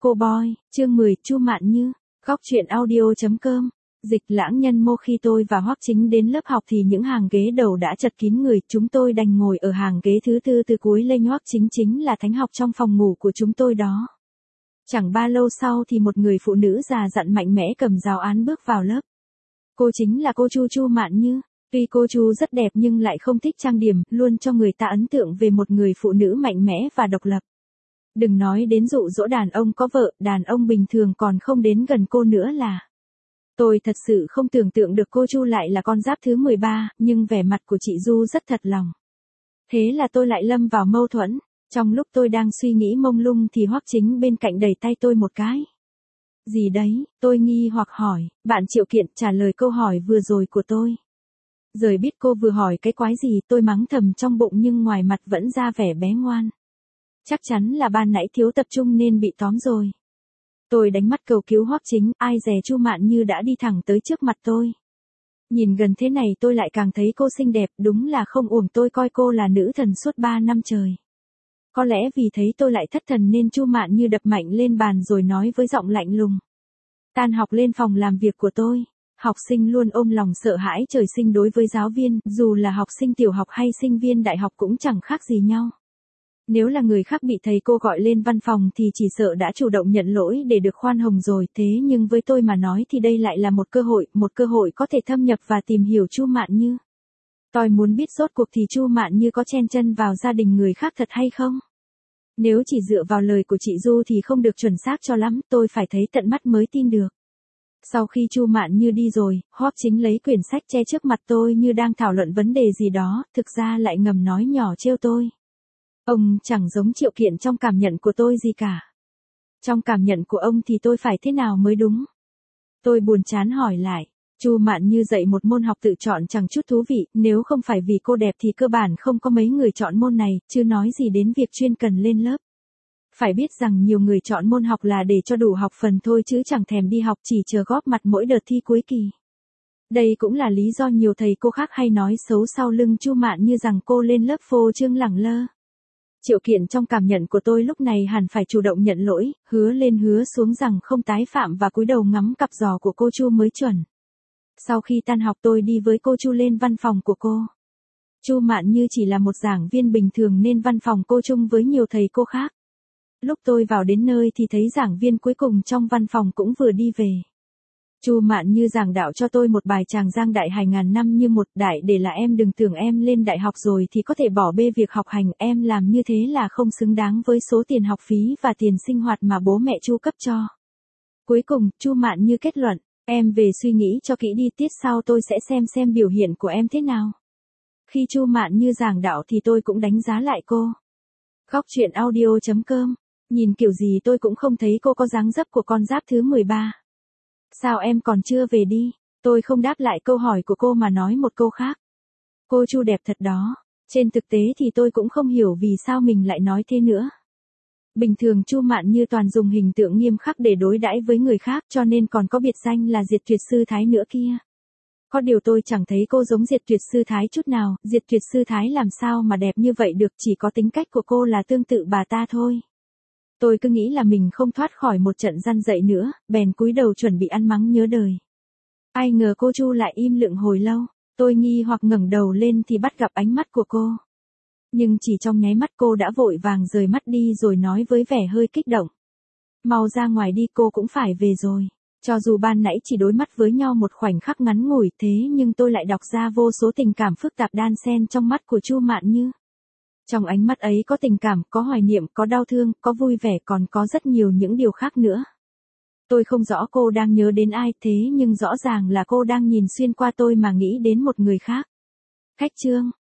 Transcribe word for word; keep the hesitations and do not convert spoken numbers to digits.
Cô Boy, chương mười, Chu Mạn Như, góc truyện audio.com. Dịch Lãng Nhân Mô. Khi tôi và Hoắc Chính đến lớp học thì những hàng ghế đầu đã chật kín người, chúng tôi đành ngồi ở hàng ghế thứ tư từ cuối lên. Hoắc Chính chính là thánh học trong phòng ngủ của chúng tôi đó. Chẳng bao lâu sau thì một người phụ nữ già dặn mạnh mẽ cầm giáo án bước vào lớp. Cô chính là cô Chu Chu Mạn Như. Tuy cô Chu rất đẹp nhưng lại không thích trang điểm, luôn cho người ta ấn tượng về một người phụ nữ mạnh mẽ và độc lập. Đừng nói đến dụ dỗ đàn ông có vợ, đàn ông bình thường còn không đến gần cô nữa là. Tôi thật sự không tưởng tượng được cô Chu lại là con giáp thứ mười ba, nhưng vẻ mặt của chị Du rất thật lòng. Thế là tôi lại lâm vào mâu thuẫn. Trong lúc tôi đang suy nghĩ mông lung thì Hoắc Chính bên cạnh đẩy tay tôi một cái. Gì đấy, tôi nghi hoặc hỏi, bạn Triệu Kiện trả lời câu hỏi vừa rồi của tôi. Rồi biết cô vừa hỏi cái quái gì, tôi mắng thầm trong bụng nhưng ngoài mặt vẫn ra vẻ bé ngoan. Chắc chắn là ban nãy thiếu tập trung nên bị tóm rồi. Tôi đánh mắt cầu cứu Hoắc Chính, ai dè Chu Mạn Như đã đi thẳng tới trước mặt tôi. Nhìn gần thế này tôi lại càng thấy cô xinh đẹp, đúng là không uổng tôi coi cô là nữ thần suốt ba năm trời. Có lẽ vì thấy tôi lại thất thần nên Chu Mạn Như đập mạnh lên bàn rồi nói với giọng lạnh lùng. Tan học lên phòng làm việc của tôi. Học sinh luôn ôm lòng sợ hãi trời sinh đối với giáo viên, dù là học sinh tiểu học hay sinh viên đại học cũng chẳng khác gì nhau. Nếu là người khác bị thầy cô gọi lên văn phòng thì chỉ sợ đã chủ động nhận lỗi để được khoan hồng rồi, thế nhưng với tôi mà nói thì đây lại là một cơ hội, một cơ hội có thể thâm nhập và tìm hiểu Chu Mạn Như. Tôi muốn biết rốt cuộc thì Chu Mạn Như có chen chân vào gia đình người khác thật hay không? Nếu chỉ dựa vào lời của chị Du thì không được chuẩn xác cho lắm, tôi phải thấy tận mắt mới tin được. Sau khi Chu Mạn Như đi rồi, Hoắc Chính lấy quyển sách che trước mặt tôi như đang thảo luận vấn đề gì đó, thực ra lại ngầm nói nhỏ trêu tôi. Ông chẳng giống Triệu Kiện trong cảm nhận của tôi gì cả. Trong cảm nhận của ông thì tôi phải thế nào mới đúng? Tôi buồn chán hỏi lại. Chu Mạn Như dạy một môn học tự chọn chẳng chút thú vị, nếu không phải vì cô đẹp thì cơ bản không có mấy người chọn môn này, chưa nói gì đến việc chuyên cần lên lớp. Phải biết rằng nhiều người chọn môn học là để cho đủ học phần thôi chứ chẳng thèm đi học, chỉ chờ góp mặt mỗi đợt thi cuối kỳ. Đây cũng là lý do nhiều thầy cô khác hay nói xấu sau lưng Chu Mạn Như rằng cô lên lớp phô trương lẳng lơ. Triệu Kiện trong cảm nhận của tôi lúc này hẳn phải chủ động nhận lỗi, hứa lên hứa xuống rằng không tái phạm và cúi đầu ngắm cặp giò của cô Chu mới chuẩn. Sau khi tan học tôi đi với cô Chu lên văn phòng của cô. Chu Mạn Như chỉ là một giảng viên bình thường nên văn phòng cô chung với nhiều thầy cô khác. Lúc tôi vào đến nơi thì thấy giảng viên cuối cùng trong văn phòng cũng vừa đi về. Chu Mạn Như giảng đạo cho tôi một bài tràng giang đại hài ngàn năm như một đại để là em đừng tưởng em lên đại học rồi thì có thể bỏ bê việc học hành, em làm như thế là không xứng đáng với số tiền học phí và tiền sinh hoạt mà bố mẹ Chu cấp cho. Cuối cùng, Chu Mạn Như kết luận, em về suy nghĩ cho kỹ đi, tiết sau tôi sẽ xem xem biểu hiện của em thế nào. Khi Chu Mạn Như giảng đạo thì tôi cũng đánh giá lại cô. Góc truyện audio.com. Nhìn kiểu gì tôi cũng không thấy cô có dáng dấp của con giáp thứ mười ba. Sao em còn chưa về đi? Tôi không đáp lại câu hỏi của cô mà nói một câu khác. Cô Chu đẹp thật đó. Trên thực tế thì tôi cũng không hiểu vì sao mình lại nói thế nữa. Bình thường Chu Mạn Như toàn dùng hình tượng nghiêm khắc để đối đãi với người khác cho nên còn có biệt danh là Diệt Tuyệt Sư Thái nữa kia. Có điều tôi chẳng thấy cô giống Diệt Tuyệt Sư Thái chút nào, Diệt Tuyệt Sư Thái làm sao mà đẹp như vậy được, chỉ có tính cách của cô là tương tự bà ta thôi. Tôi cứ nghĩ là mình không thoát khỏi một trận răn dậy nữa, bèn cúi đầu chuẩn bị ăn mắng nhớ đời. Ai ngờ cô Chu lại im lặng hồi lâu, tôi nghi hoặc ngẩng đầu lên thì bắt gặp ánh mắt của cô. Nhưng chỉ trong nháy mắt cô đã vội vàng rời mắt đi rồi nói với vẻ hơi kích động. Mau ra ngoài đi, cô cũng phải về rồi. Cho dù ban nãy chỉ đối mắt với nhau một khoảnh khắc ngắn ngủi thế nhưng tôi lại đọc ra vô số tình cảm phức tạp đan xen trong mắt của Chu Mạn Như. Trong ánh mắt ấy có tình cảm, có hoài niệm, có đau thương, có vui vẻ, còn có rất nhiều những điều khác nữa. Tôi không rõ cô đang nhớ đến ai thế nhưng rõ ràng là cô đang nhìn xuyên qua tôi mà nghĩ đến một người khác. Khách trương,